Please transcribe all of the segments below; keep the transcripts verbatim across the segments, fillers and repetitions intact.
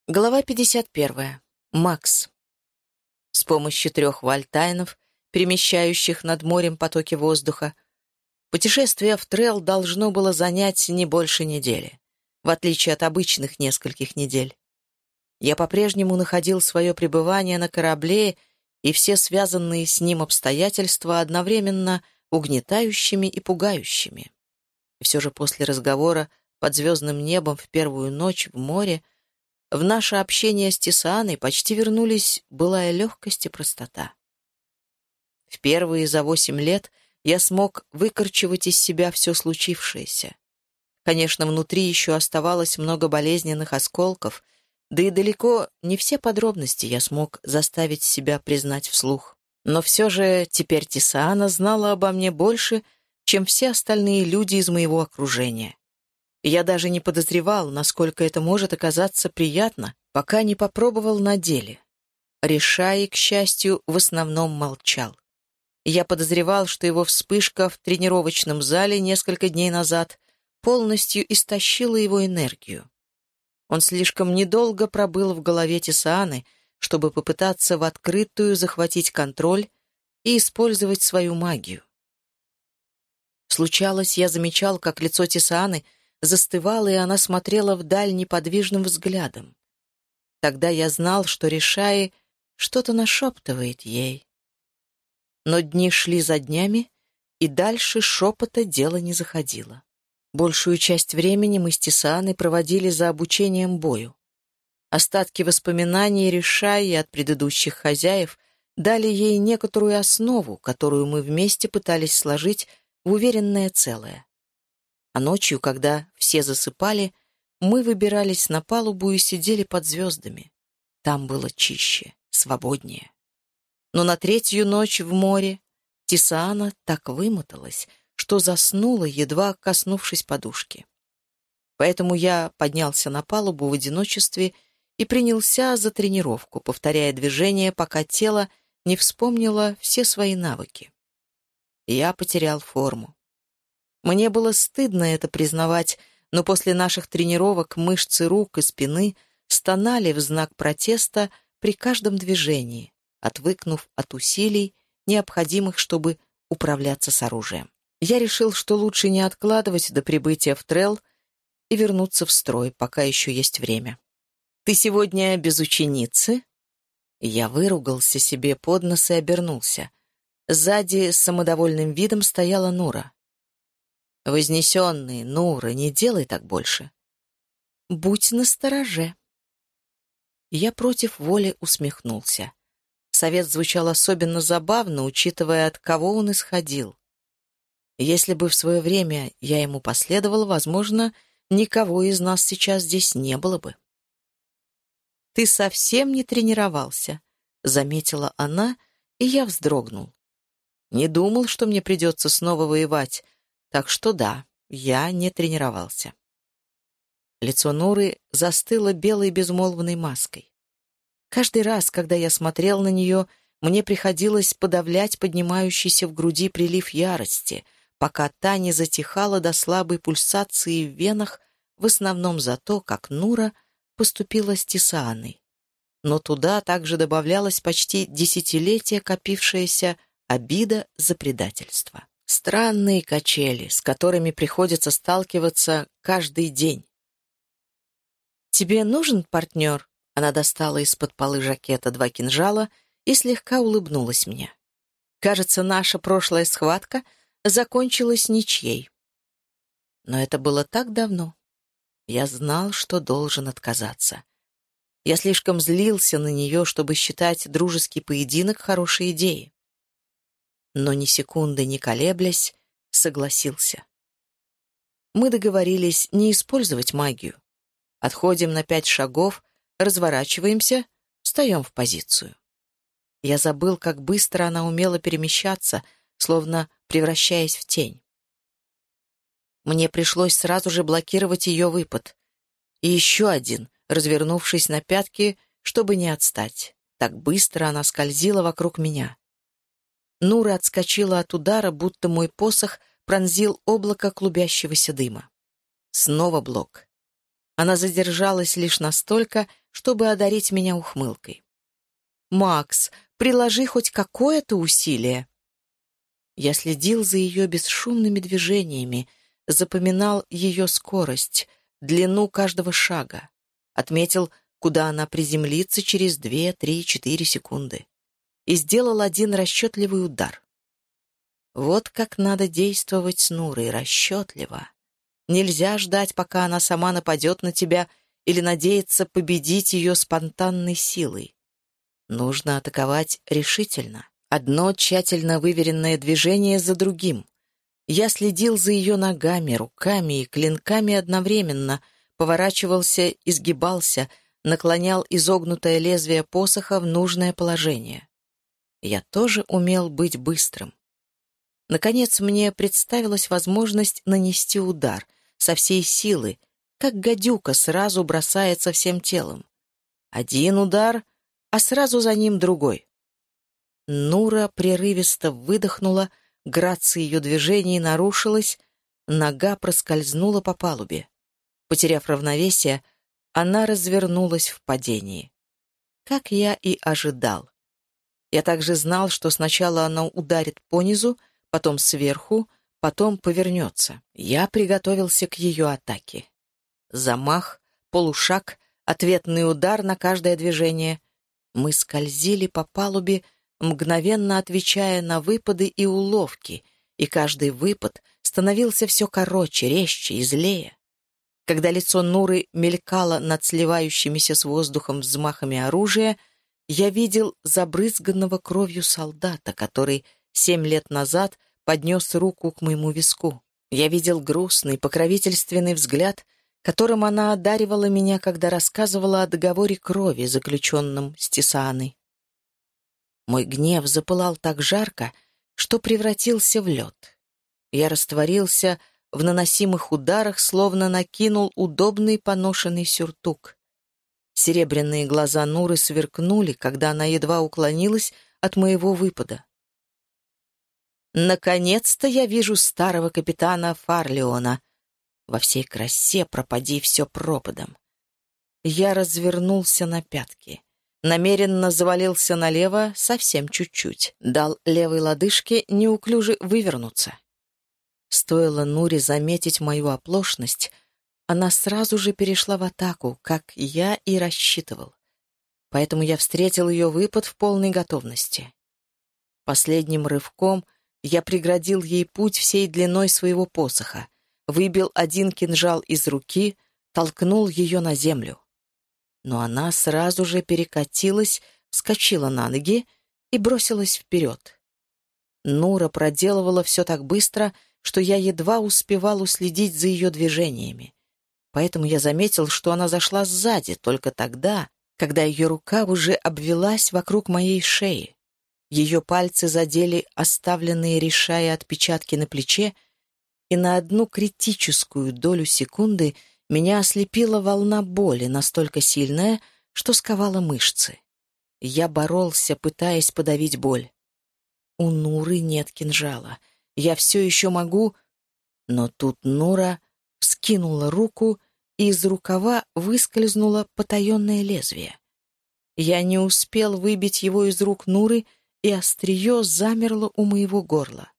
Глава пятьдесят первая. Макс. С помощью трех вальтайнов, перемещающих над морем потоки воздуха, путешествие в Трелл должно было занять не больше недели, в отличие от обычных нескольких недель. Я по-прежнему находил свое пребывание на корабле и все связанные с ним обстоятельства одновременно угнетающими и пугающими. И все же после разговора под звездным небом в первую ночь в море в наше общение с Тисааной почти вернулись былая легкость и простота. Впервые за восемь лет я смог выкорчевать из себя все случившееся. Конечно, внутри еще оставалось много болезненных осколков, да и далеко не все подробности я смог заставить себя признать вслух. Но все же теперь Тисаана знала обо мне больше, чем все остальные люди из моего окружения. Я даже не подозревал, насколько это может оказаться приятно, пока не попробовал на деле. Ришаи, к счастью, в основном молчал. Я подозревал, что его вспышка в тренировочном зале несколько дней назад полностью истощила его энергию. Он слишком недолго пробыл в голове Тисааны, чтобы попытаться в открытую захватить контроль и использовать свою магию. Случалось, я замечал, как лицо Тисааны застывала, и она смотрела вдаль неподвижным взглядом. Тогда я знал, что Ришаи что-то нашептывает ей. Но дни шли за днями, и дальше шепота дело не заходило. Большую часть времени мы с Тисааной проводили за обучением бою. Остатки воспоминаний Ришаи от предыдущих хозяев дали ей некоторую основу, которую мы вместе пытались сложить в уверенное целое. А ночью, когда все засыпали, мы выбирались на палубу и сидели под звездами. Там было чище, свободнее. Но на третью ночь в море Тисаана так вымоталась, что заснула, едва коснувшись подушки. Поэтому я поднялся на палубу в одиночестве и принялся за тренировку, повторяя движения, пока тело не вспомнило все свои навыки. Я потерял форму. Мне было стыдно это признавать, но после наших тренировок мышцы рук и спины стонали в знак протеста при каждом движении, отвыкнув от усилий, необходимых, чтобы управляться с оружием. Я решил, что лучше не откладывать до прибытия в Трелл и вернуться в строй, пока еще есть время. «Ты сегодня без ученицы?» Я выругался себе под нос и обернулся. Сзади с самодовольным видом стояла Нура. «Вознесенный, Нура, не делай так больше». «Будь настороже». Я против воли усмехнулся. Совет звучал особенно забавно, учитывая, от кого он исходил. Если бы в свое время я ему последовал, возможно, никого из нас сейчас здесь не было бы. «Ты совсем не тренировался», — заметила она, и я вздрогнул. Не думал, что мне придется снова воевать, так что да, я не тренировался. Лицо Нуры застыло белой безмолвной маской. Каждый раз, когда я смотрел на нее, мне приходилось подавлять поднимающийся в груди прилив ярости, пока та не затихала до слабой пульсации в венах, в основном за то, как Нура поступила с Тисааной. Но туда также добавлялась почти десятилетие копившаяся обида за предательство. Странные качели, с которыми приходится сталкиваться каждый день. «Тебе нужен партнер?» Она достала из-под полы жакета два кинжала и слегка улыбнулась мне. «Кажется, наша прошлая схватка закончилась ничьей». Но это было так давно. Я знал, что должен отказаться. Я слишком злился на нее, чтобы считать дружеский поединок хорошей идеей. Но ни секунды не колеблясь, согласился. Мы договорились не использовать магию. Отходим на пять шагов, разворачиваемся, встаем в позицию. Я забыл, как быстро она умела перемещаться, словно превращаясь в тень. Мне пришлось сразу же блокировать ее выпад. И еще один, развернувшись на пятки, чтобы не отстать. Так быстро она скользила вокруг меня. Нура отскочила от удара, будто мой посох пронзил облако клубящегося дыма. Снова блок. Она задержалась лишь настолько, чтобы одарить меня ухмылкой. «Макс, приложи хоть какое-то усилие». Я следил за ее бесшумными движениями, запоминал ее скорость, длину каждого шага, отметил, куда она приземлится через две, три, четыре секунды, и сделал один расчетливый удар. Вот как надо действовать с Нурой, расчетливо. Нельзя ждать, пока она сама нападет на тебя, или надеяться победить ее спонтанной силой. Нужно атаковать решительно. Одно тщательно выверенное движение за другим. Я следил за ее ногами, руками и клинками одновременно, поворачивался, изгибался, наклонял изогнутое лезвие посоха в нужное положение. Я тоже умел быть быстрым. Наконец мне представилась возможность нанести удар со всей силы, как гадюка сразу бросается всем телом. Один удар, а сразу за ним другой. Нура прерывисто выдохнула, грация ее движений нарушилась, нога проскользнула по палубе. Потеряв равновесие, она развернулась в падении. Как я и ожидал. Я также знал, что сначала она ударит понизу, потом сверху, потом повернется. Я приготовился к ее атаке. Замах, полушаг, ответный удар на каждое движение. Мы скользили по палубе, мгновенно отвечая на выпады и уловки, и каждый выпад становился все короче, резче и злее. Когда лицо Нуры мелькало над сливающимися с воздухом взмахами оружия, я видел забрызганного кровью солдата, который семь лет назад поднес руку к моему виску. Я видел грустный, покровительственный взгляд, которым она одаривала меня, когда рассказывала о договоре крови, заключенном с Тисааной. Мой гнев запылал так жарко, что превратился в лед. Я растворился в наносимых ударах, словно накинул удобный поношенный сюртук. Серебряные глаза Нуры сверкнули, когда она едва уклонилась от моего выпада. Наконец-то я вижу старого капитана Фарлеона. Во всей красе пропади все пропадом. Я развернулся на пятки. Намеренно завалился налево совсем чуть-чуть. Дал левой лодыжке неуклюже вывернуться. Стоило Нуре заметить мою оплошность, она сразу же перешла в атаку, как я и рассчитывал. Поэтому я встретил ее выпад в полной готовности. Последним рывком я преградил ей путь всей длиной своего посоха, выбил один кинжал из руки, толкнул ее на землю. Но она сразу же перекатилась, вскочила на ноги и бросилась вперед. Нура проделывала все так быстро, что я едва успевал уследить за ее движениями. Поэтому я заметил, что она зашла сзади только тогда, когда ее рука уже обвелась вокруг моей шеи. Ее пальцы задели оставленные Ришай отпечатки на плече, и на одну критическую долю секунды меня ослепила волна боли, настолько сильная, что сковала мышцы. Я боролся, пытаясь подавить боль. У Нуры нет кинжала. Я все еще могу... Но тут Нура вскинула руку, и из рукава выскользнуло потаенное лезвие. Я не успел выбить его из рук Нуры, и острие замерло у моего горла.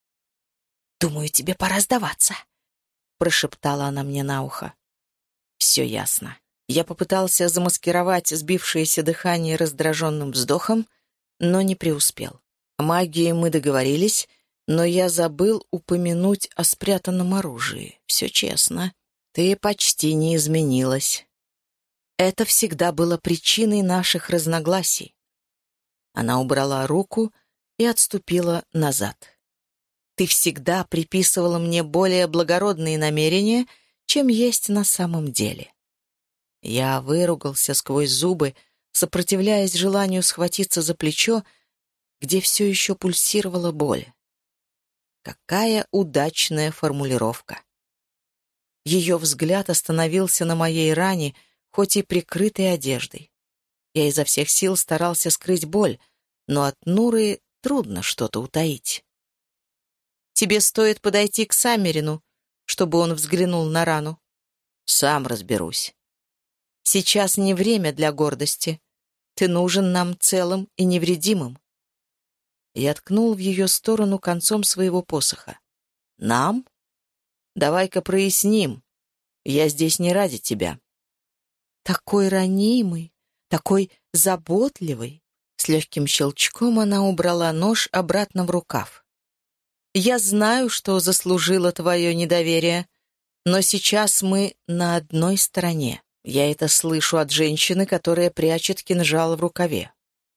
«Думаю, тебе пора сдаваться», — прошептала она мне на ухо. Все ясно. Я попытался замаскировать сбившееся дыхание раздраженным вздохом, но не преуспел. О магии мы договорились, но я забыл упомянуть о спрятанном оружии. Все честно. Ты почти не изменилась. Это всегда было причиной наших разногласий. Она убрала руку и отступила назад. Ты всегда приписывала мне более благородные намерения, чем есть на самом деле. Я выругался сквозь зубы, сопротивляясь желанию схватиться за плечо, где все еще пульсировала боль. Какая удачная формулировка. Ее взгляд остановился на моей ране, хоть и прикрытой одеждой. Я изо всех сил старался скрыть боль, но от Нуры трудно что-то утаить. Тебе стоит подойти к Саммерину, чтобы он взглянул на рану. Сам разберусь. Сейчас не время для гордости. Ты нужен нам целым и невредимым. Я ткнул в ее сторону концом своего посоха. Нам? Давай-ка проясним. Я здесь не ради тебя. Такой ранимый, такой заботливый. С легким щелчком она убрала нож обратно в рукав. Я знаю, что заслужила твое недоверие, но сейчас мы на одной стороне. Я это слышу от женщины, которая прячет кинжал в рукаве.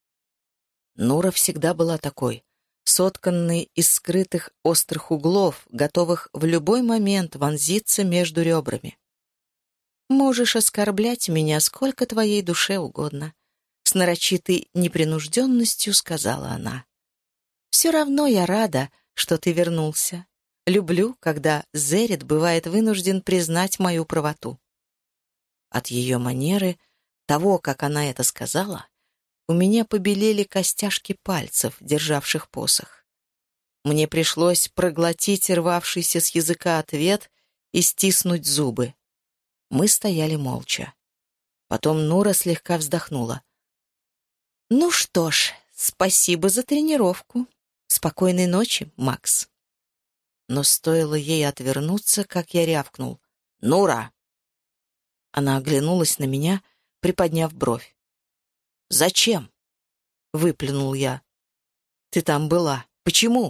Нура всегда была такой, сотканной из скрытых острых углов, готовых в любой момент вонзиться между ребрами. «Можешь оскорблять меня сколько твоей душе угодно», — с нарочитой непринужденностью сказала она. «Все равно я рада, что ты вернулся. Люблю, когда Зерет бывает вынужден признать мою правоту». От ее манеры, того, как она это сказала, у меня побелели костяшки пальцев, державших посох. Мне пришлось проглотить рвавшийся с языка ответ и стиснуть зубы. Мы стояли молча. Потом Нура слегка вздохнула. «Ну что ж, спасибо за тренировку. Спокойной ночи, Макс». Но стоило ей отвернуться, как я рявкнул. «Нура!» Она оглянулась на меня, приподняв бровь. «Зачем?» — выплюнул я. «Ты там была. Почему?»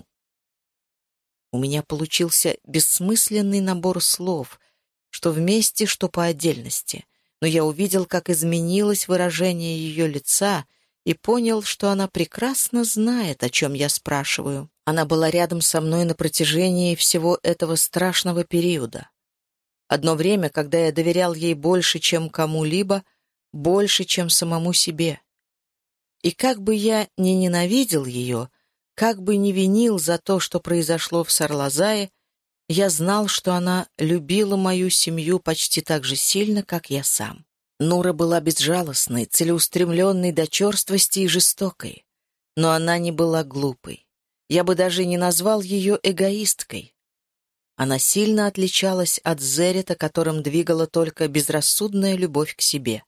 У меня получился бессмысленный набор слов, что вместе, что по отдельности, но я увидел, как изменилось выражение ее лица и понял, что она прекрасно знает, о чем я спрашиваю. Она была рядом со мной на протяжении всего этого страшного периода. Одно время, когда я доверял ей больше, чем кому-либо, больше, чем самому себе. И как бы я ни ненавидел ее, как бы ни винил за то, что произошло в Сарлазае, я знал, что она любила мою семью почти так же сильно, как я сам. Нура была безжалостной, целеустремленной до черствости и жестокой. Но она не была глупой. Я бы даже не назвал ее эгоисткой. Она сильно отличалась от Зерета, которым двигала только безрассудная любовь к себе.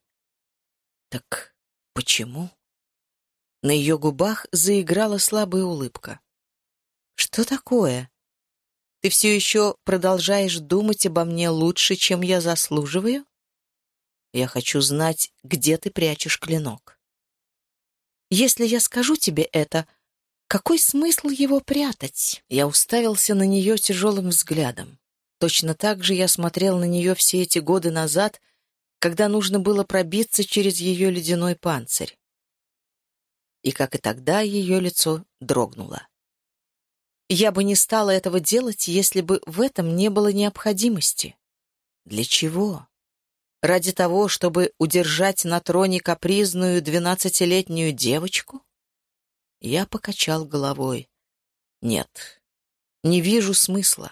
Так почему? На ее губах заиграла слабая улыбка. «Что такое? Ты все еще продолжаешь думать обо мне лучше, чем я заслуживаю? Я хочу знать, где ты прячешь клинок. Если я скажу тебе это, какой смысл его прятать?» Я уставился на нее тяжелым взглядом. Точно так же я смотрел на нее все эти годы назад, когда нужно было пробиться через ее ледяной панцирь. И, как и тогда, ее лицо дрогнуло. Я бы не стала этого делать, если бы в этом не было необходимости. Для чего? Ради того, чтобы удержать на троне капризную двенадцатилетнюю девочку? Я покачал головой. Нет, не вижу смысла.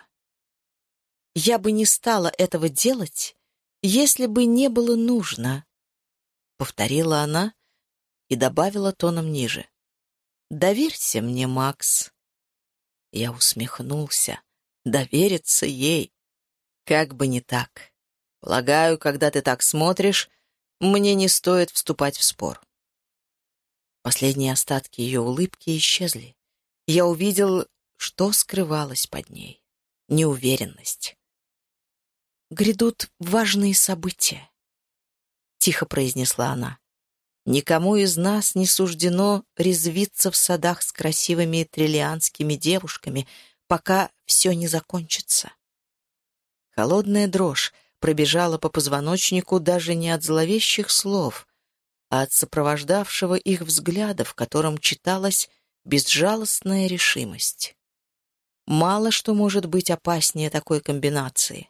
Я бы не стала этого делать, если бы не было нужно, — повторила она и добавила тоном ниже. «Доверься мне, Макс». Я усмехнулся. Довериться ей. Как бы не так. Полагаю, когда ты так смотришь, мне не стоит вступать в спор. Последние остатки ее улыбки исчезли. Я увидел, что скрывалось под ней. Неуверенность. «Грядут важные события», — тихо произнесла она. «Никому из нас не суждено резвиться в садах с красивыми триллианскими девушками, пока все не закончится». Холодная дрожь пробежала по позвоночнику даже не от зловещих слов, а от сопровождавшего их взгляда, в котором читалась безжалостная решимость. Мало что может быть опаснее такой комбинации.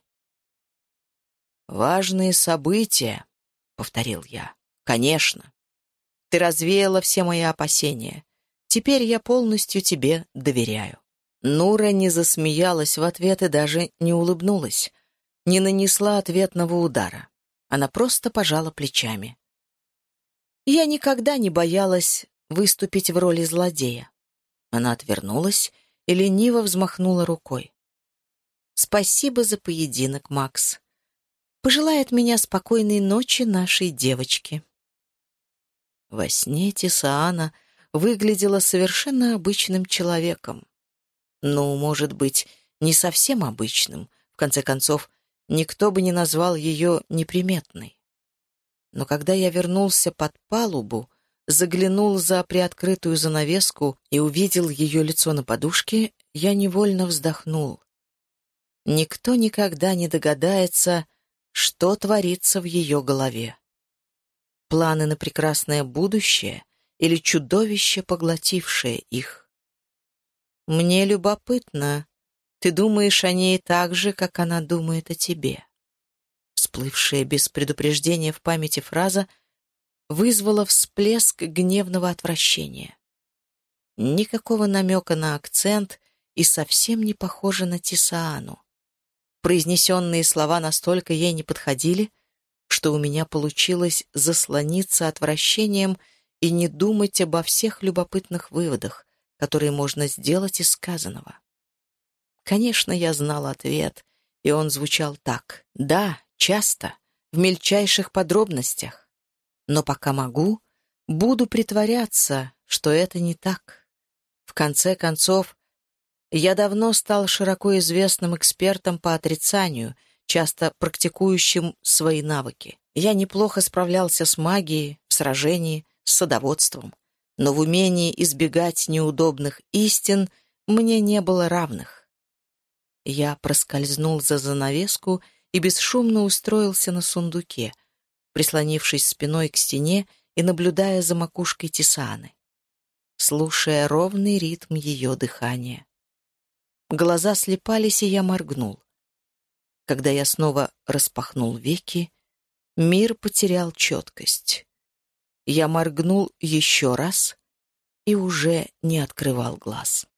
«Важные события», — повторил я. «Конечно. Ты развеяла все мои опасения. Теперь я полностью тебе доверяю». Нура не засмеялась в ответ и даже не улыбнулась, не нанесла ответного удара. Она просто пожала плечами. «Я никогда не боялась выступить в роли злодея». Она отвернулась и лениво взмахнула рукой. «Спасибо за поединок, Макс. пожелай от меня спокойной ночи нашей девочке». Во сне Тисаана выглядела совершенно обычным человеком. Ну, может быть, не совсем обычным. В конце концов, никто бы не назвал ее неприметной. Но когда я вернулся под палубу, заглянул за приоткрытую занавеску и увидел ее лицо на подушке, я невольно вздохнул. Никто никогда не догадается, что творится в ее голове. Планы на прекрасное будущее или чудовище, поглотившее их. Мне любопытно, ты думаешь о ней так же, как она думает о тебе. Всплывшая без предупреждения в памяти фраза вызвала всплеск гневного отвращения. Никакого намека на акцент и совсем не похоже на Тисаану. Произнесенные слова настолько ей не подходили, что у меня получилось заслониться отвращением и не думать обо всех любопытных выводах, которые можно сделать из сказанного. Конечно, я знал ответ, и он звучал так. Да, часто, в мельчайших подробностях. Но пока могу, буду притворяться, что это не так. В конце концов, я давно стал широко известным экспертом по отрицанию, часто практикующим свои навыки. Я неплохо справлялся с магией, в сражении, с садоводством, но в умении избегать неудобных истин мне не было равных. Я проскользнул за занавеску и бесшумно устроился на сундуке, прислонившись спиной к стене и наблюдая за макушкой Тисааны, слушая ровный ритм ее дыхания. Глаза слепались, и я моргнул. Когда я снова распахнул веки, мир потерял четкость. Я моргнул еще раз и уже не открывал глаз.